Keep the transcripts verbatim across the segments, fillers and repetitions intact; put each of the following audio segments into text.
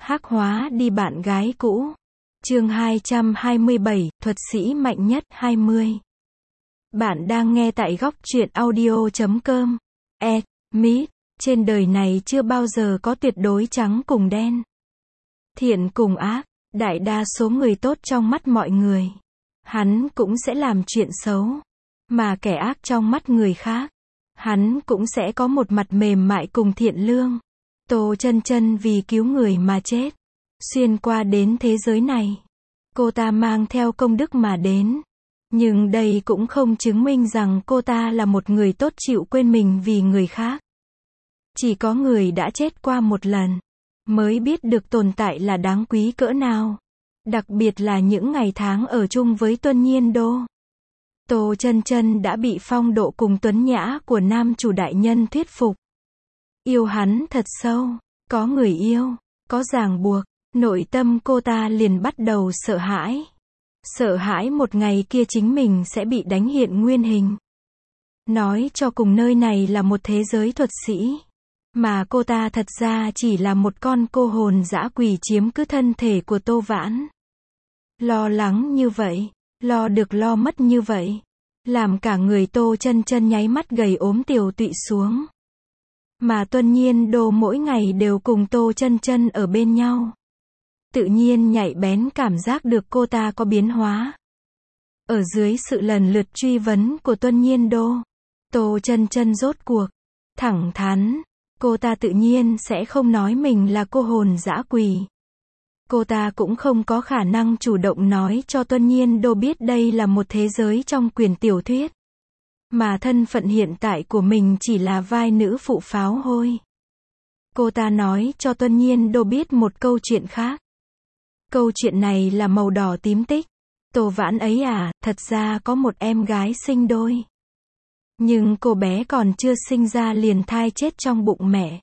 Hắc hóa đi bạn gái cũ. Chương hai trăm hai mươi bảy, thuật sĩ mạnh nhất hai mươi. Bạn đang nghe tại góc truyện audio chấm com. E, Mít, trên đời này chưa bao giờ có tuyệt đối trắng cùng đen. Thiện cùng ác, đại đa số người tốt trong mắt mọi người, hắn cũng sẽ làm chuyện xấu. Mà kẻ ác trong mắt người khác, hắn cũng sẽ có một mặt mềm mại cùng thiện lương. Tô Chân Chân vì cứu người mà chết, xuyên qua đến thế giới này. Cô ta mang theo công đức mà đến. Nhưng đây cũng không chứng minh rằng cô ta là một người tốt chịu quên mình vì người khác. Chỉ có người đã chết qua một lần, mới biết được tồn tại là đáng quý cỡ nào. Đặc biệt là những ngày tháng ở chung với Tuân Nhiên Đô. Tô Chân Chân đã bị phong độ cùng tuấn nhã của nam chủ đại nhân thuyết phục. Yêu hắn thật sâu, có người yêu, có ràng buộc, nội tâm cô ta liền bắt đầu sợ hãi. Sợ hãi một ngày kia chính mình sẽ bị đánh hiện nguyên hình. Nói cho cùng nơi này là một thế giới thuật sĩ, mà cô ta thật ra chỉ là một con cô hồn dã quỷ chiếm cứ thân thể của Tô Vãn. Lo lắng như vậy, lo được lo mất như vậy, làm cả người Tô Chân Chân nháy mắt gầy ốm tiều tụy xuống. Mà Tuân Nhiên Đô mỗi ngày đều cùng Tô Chân Chân ở bên nhau. Tự nhiên nhạy bén cảm giác được cô ta có biến hóa. Ở dưới sự lần lượt truy vấn của Tuân Nhiên Đô, Tô Chân Chân rốt cuộc thẳng thắn, cô ta tự nhiên sẽ không nói mình là cô hồn dã quỷ. Cô ta cũng không có khả năng chủ động nói cho Tuân Nhiên Đô biết đây là một thế giới trong quyển tiểu thuyết, mà thân phận hiện tại của mình chỉ là vai nữ phụ pháo hôi. Cô ta nói cho Tuân Nhiên Đô biết một câu chuyện khác. Câu chuyện này là màu đỏ tím tích. Tô Vãn ấy à, thật ra có một em gái sinh đôi. Nhưng cô bé còn chưa sinh ra liền thai chết trong bụng mẹ.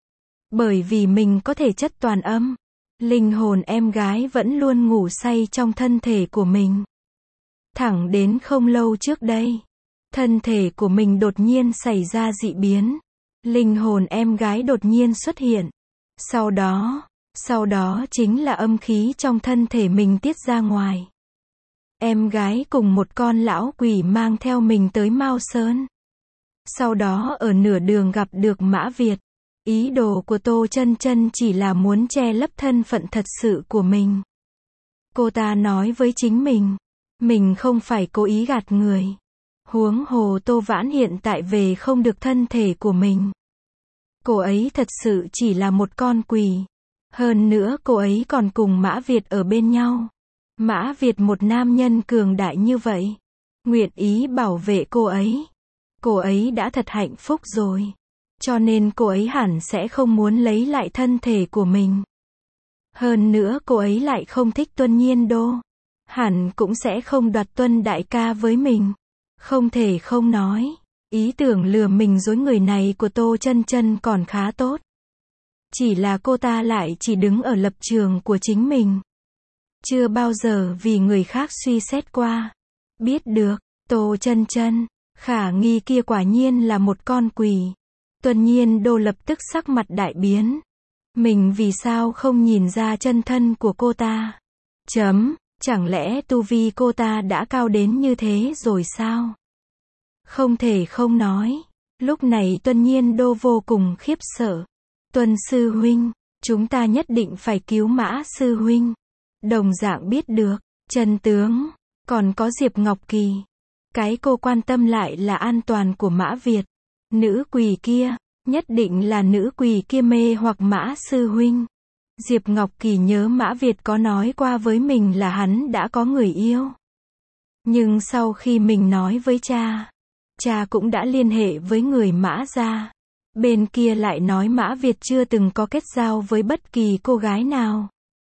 Bởi vì mình có thể chất toàn âm, linh hồn em gái vẫn luôn ngủ say trong thân thể của mình. Thẳng đến không lâu trước đây, thân thể của mình đột nhiên xảy ra dị biến. Linh hồn em gái đột nhiên xuất hiện. Sau đó, sau đó chính là âm khí trong thân thể mình tiết ra ngoài. Em gái cùng một con lão quỷ mang theo mình tới Mao Sơn. Sau đó ở nửa đường gặp được Mã Việt. Ý đồ của Tô Chân Chân chỉ là muốn che lấp thân phận thật sự của mình. Cô ta nói với chính mình, mình không phải cố ý gạt người. Huống hồ Tô Vãn hiện tại về không được thân thể của mình. Cô ấy thật sự chỉ là một con quỷ. Hơn nữa cô ấy còn cùng Mã Việt ở bên nhau. Mã Việt một nam nhân cường đại như vậy, nguyện ý bảo vệ cô ấy. Cô ấy đã thật hạnh phúc rồi. Cho nên cô ấy hẳn sẽ không muốn lấy lại thân thể của mình. Hơn nữa cô ấy lại không thích Tuân Nhiên Đô. Hẳn cũng sẽ không đoạt Tuân đại ca với mình. Không thể không nói, ý tưởng lừa mình dối người này của Tô Chân Chân còn khá tốt. Chỉ là cô ta lại chỉ đứng ở lập trường của chính mình. Chưa bao giờ vì người khác suy xét qua. Biết được, Tô Chân Chân, khả nghi kia quả nhiên là một con quỷ. Tuân Nhiên Đô lập tức sắc mặt đại biến. Mình vì sao không nhìn ra chân thân của cô ta? Chấm, chẳng lẽ tu vi cô ta đã cao đến như thế rồi sao? Không thể không nói. Lúc này Tuân Nhiên Đô vô cùng khiếp sợ. Tuân sư huynh, chúng ta nhất định phải cứu Mã sư huynh. Đồng dạng biết được chân tướng, còn có Diệp Ngọc Kỳ. Cái cô quan tâm lại là an toàn của Mã Việt. Nữ quỷ kia, nhất định là nữ quỷ kia mê hoặc Mã sư huynh. Diệp Ngọc Kỳ nhớ Mã Việt có nói qua với mình là hắn đã có người yêu. Nhưng sau khi mình nói với cha, cha cũng đã liên hệ với người Mã gia. Bên kia lại nói Mã Việt chưa từng có kết giao với bất kỳ cô gái nào.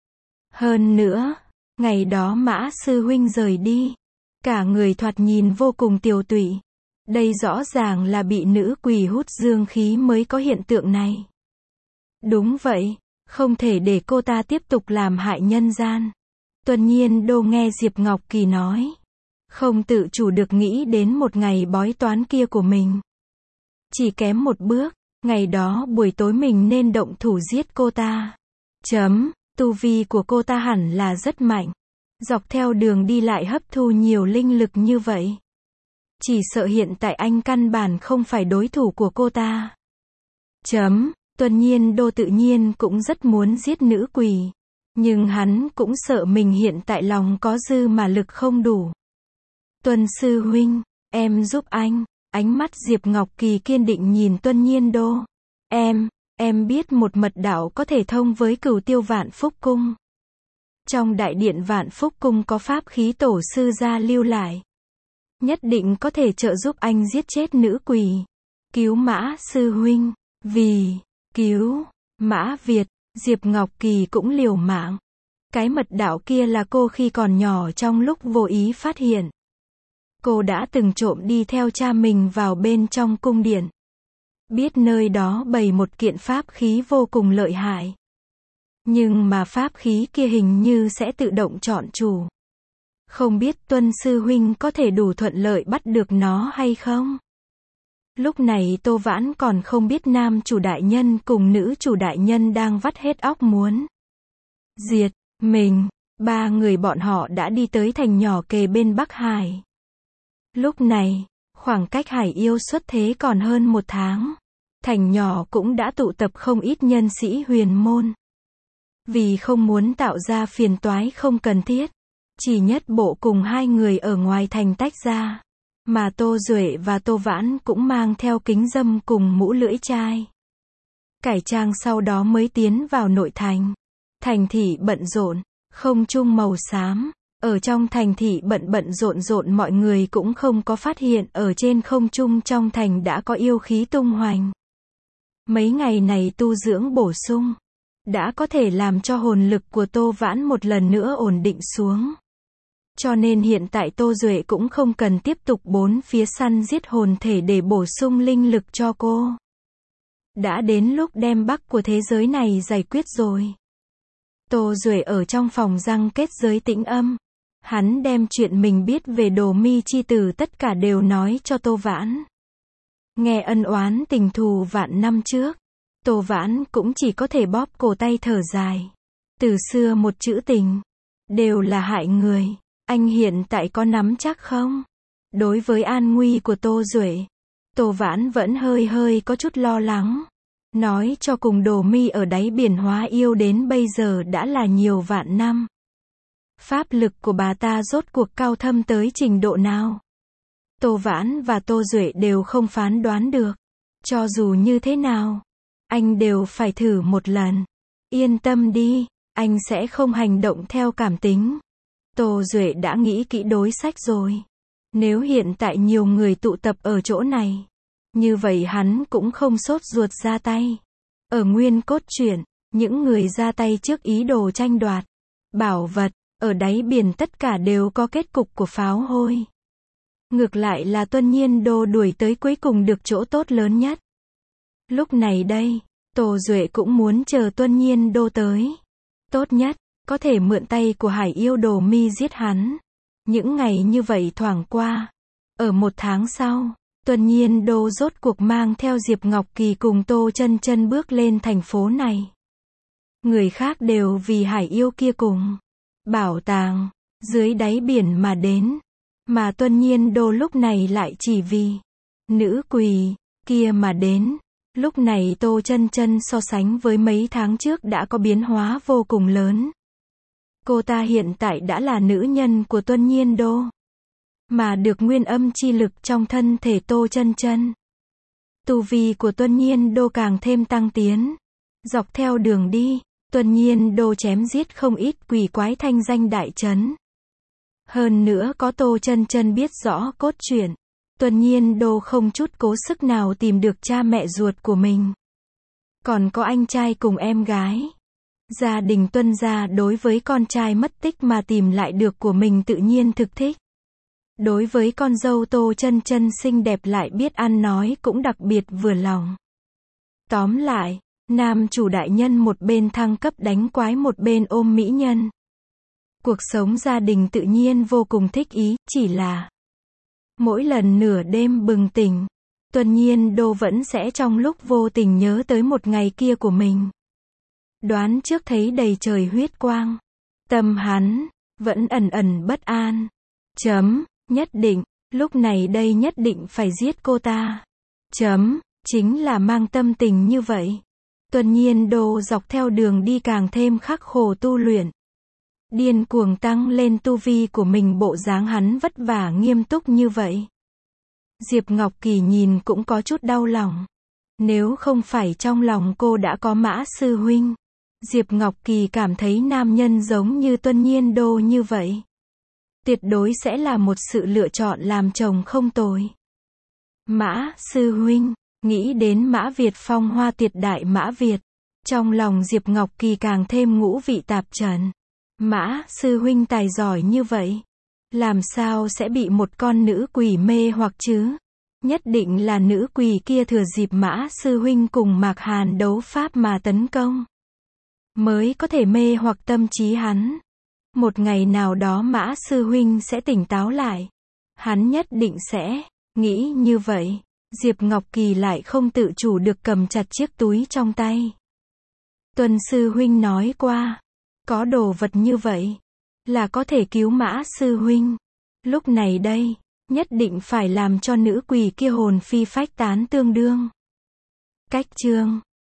Hơn nữa, ngày đó Mã sư huynh rời đi, cả người thoạt nhìn vô cùng tiều tụy. Đây rõ ràng là bị nữ quỷ hút dương khí mới có hiện tượng này. Đúng vậy, không thể để cô ta tiếp tục làm hại nhân gian. Tuân Nhiên Đô nghe Diệp Ngọc Kỳ nói, không tự chủ được nghĩ đến một ngày bói toán kia của mình. Chỉ kém một bước, ngày đó buổi tối mình nên động thủ giết cô ta. Chấm, Tu vi của cô ta hẳn là rất mạnh. Dọc theo đường đi lại hấp thu nhiều linh lực như vậy. Chỉ sợ hiện tại anh căn bản không phải đối thủ của cô ta. Chấm, Tuân Nhiên Đô tự nhiên cũng rất muốn giết nữ quỷ. Nhưng hắn cũng sợ mình hiện tại lòng có dư mà lực không đủ. Tuân sư huynh, em giúp anh. Ánh mắt Diệp Ngọc Kỳ kiên định nhìn Tuân Nhiên Đô. Em, em biết một mật đạo có thể thông với Cửu Tiêu Vạn Phúc Cung. Trong đại điện Vạn Phúc Cung có pháp khí tổ sư gia lưu lại. Nhất định có thể trợ giúp anh giết chết nữ quỷ. Cứu Mã sư huynh. Vì cứu Mã Việt, Diệp Ngọc Kỳ cũng liều mạng. Cái mật đạo kia là cô khi còn nhỏ trong lúc vô ý phát hiện. Cô đã từng trộm đi theo cha mình vào bên trong cung điện. Biết nơi đó bày một kiện pháp khí vô cùng lợi hại. Nhưng mà pháp khí kia hình như sẽ tự động chọn chủ. Không biết Tuân sư huynh có thể đủ thuận lợi bắt được nó hay không? Lúc này Tô Vãn còn không biết nam chủ đại nhân cùng nữ chủ đại nhân đang vắt hết óc muốn diệt mình. Ba người bọn họ đã đi tới thành nhỏ kề bên Bắc Hải. Lúc này, khoảng cách Hải Yêu xuất thế còn hơn một tháng. Thành nhỏ cũng đã tụ tập không ít nhân sĩ huyền môn. Vì không muốn tạo ra phiền toái không cần thiết, chỉ nhất bộ cùng hai người ở ngoài thành tách ra. Mà Tô Duệ và Tô Vãn cũng mang theo kính dâm cùng mũ lưỡi chai. Cải trang sau đó mới tiến vào nội thành. Thành thị bận rộn, không trung màu xám. Ở trong thành thị bận bận rộn rộn mọi người cũng không có phát hiện ở trên không trung trong thành đã có yêu khí tung hoành. Mấy ngày này tu dưỡng bổ sung, đã có thể làm cho hồn lực của Tô Vãn một lần nữa ổn định xuống. Cho nên hiện tại Tô Duệ cũng không cần tiếp tục bốn phía săn giết hồn thể để bổ sung linh lực cho cô. Đã đến lúc đem bắc của thế giới này giải quyết rồi. Tô Duệ ở trong phòng răng kết giới tĩnh âm. Hắn đem chuyện mình biết về Đồ Mi chi tử tất cả đều nói cho Tô Vãn. Nghe ân oán tình thù vạn năm trước, Tô Vãn cũng chỉ có thể bóp cổ tay thở dài. Từ xưa một chữ tình, đều là hại người. Anh hiện tại có nắm chắc không? Đối với an nguy của Tô Duệ, Tô Vãn vẫn hơi hơi có chút lo lắng. Nói cho cùng Đồ Mi ở đáy biển hóa yêu đến bây giờ đã là nhiều vạn năm. Pháp lực của bà ta rốt cuộc cao thâm tới trình độ nào? Tô Vãn và Tô Duệ đều không phán đoán được. Cho dù như thế nào, anh đều phải thử một lần. Yên tâm đi, anh sẽ không hành động theo cảm tính. Tô Duệ đã nghĩ kỹ đối sách rồi. Nếu hiện tại nhiều người tụ tập ở chỗ này, như vậy hắn cũng không sốt ruột ra tay. Ở nguyên cốt truyện, những người ra tay trước ý đồ tranh đoạt bảo vật, ở đáy biển tất cả đều có kết cục của pháo hôi. Ngược lại là Tuân Nhiên Đô đuổi tới cuối cùng được chỗ tốt lớn nhất. Lúc này đây, Tô Duệ cũng muốn chờ Tuân Nhiên Đô tới. Tốt nhất, có thể mượn tay của Hải Yêu Đồ Mi giết hắn. Những ngày như vậy thoảng qua. Ở một tháng sau, Tuân Nhiên Đô rốt cuộc mang theo Diệp Ngọc Kỳ cùng Tô Chân Chân bước lên thành phố này. Người khác đều vì Hải Yêu kia cùng bảo tàng dưới đáy biển mà đến. Mà Tuân Nhiên Đô lúc này lại chỉ vì nữ quỷ kia mà đến. Lúc này Tô Chân Chân so sánh với mấy tháng trước đã có biến hóa vô cùng lớn. Cô ta hiện tại đã là nữ nhân của Tuân Nhiên Đô, mà được nguyên âm chi lực trong thân thể Tô Chân Chân. Tu vi của Tuân Nhiên Đô càng thêm tăng tiến. Dọc theo đường đi, Tuân Nhiên Đô chém giết không ít quỷ quái thanh danh đại chấn. Hơn nữa có Tô Chân Chân biết rõ cốt truyện, Tuân Nhiên Đô không chút cố sức nào tìm được cha mẹ ruột của mình. Còn có anh trai cùng em gái. Gia đình Tuân gia đối với con trai mất tích mà tìm lại được của mình tự nhiên thực thích. Đối với con dâu Tô Chân Chân xinh đẹp lại biết ăn nói cũng đặc biệt vừa lòng. Tóm lại, nam chủ đại nhân một bên thăng cấp đánh quái một bên ôm mỹ nhân. Cuộc sống gia đình tự nhiên vô cùng thích ý, chỉ là mỗi lần nửa đêm bừng tỉnh, Tuân Nhiên Đô vẫn sẽ trong lúc vô tình nhớ tới một ngày kia của mình. Đoán trước thấy đầy trời huyết quang. Tâm hắn vẫn ẩn ẩn bất an. Chấm, nhất định, lúc này đây nhất định phải giết cô ta. Chấm, chính là mang tâm tình như vậy. Tuần Nhiên Đô dọc theo đường đi càng thêm khắc khổ tu luyện. Điên cuồng tăng lên tu vi của mình, bộ dáng hắn vất vả nghiêm túc như vậy. Diệp Ngọc Kỳ nhìn cũng có chút đau lòng. Nếu không phải trong lòng cô đã có Mã sư huynh, Diệp Ngọc Kỳ cảm thấy nam nhân giống như Tuân Nhiên Đô như vậy tuyệt đối sẽ là một sự lựa chọn làm chồng không tồi. Mã sư huynh, nghĩ đến Mã Việt phong hoa tuyệt đại Mã Việt, trong lòng Diệp Ngọc Kỳ càng thêm ngũ vị tạp trần. Mã sư huynh tài giỏi như vậy, làm sao sẽ bị một con nữ quỷ mê hoặc chứ? Nhất định là nữ quỷ kia thừa dịp Mã sư huynh cùng Mạc Hàn đấu pháp mà tấn công, mới có thể mê hoặc tâm trí hắn. Một ngày nào đó Mã sư huynh sẽ tỉnh táo lại, hắn nhất định sẽ nghĩ như vậy. Diệp Ngọc Kỳ lại không tự chủ được cầm chặt chiếc túi trong tay. Tuân sư huynh nói qua, có đồ vật như vậy là có thể cứu Mã sư huynh. Lúc này đây, nhất định phải làm cho nữ quỷ kia hồn phi phách tán tương đương. Cách chương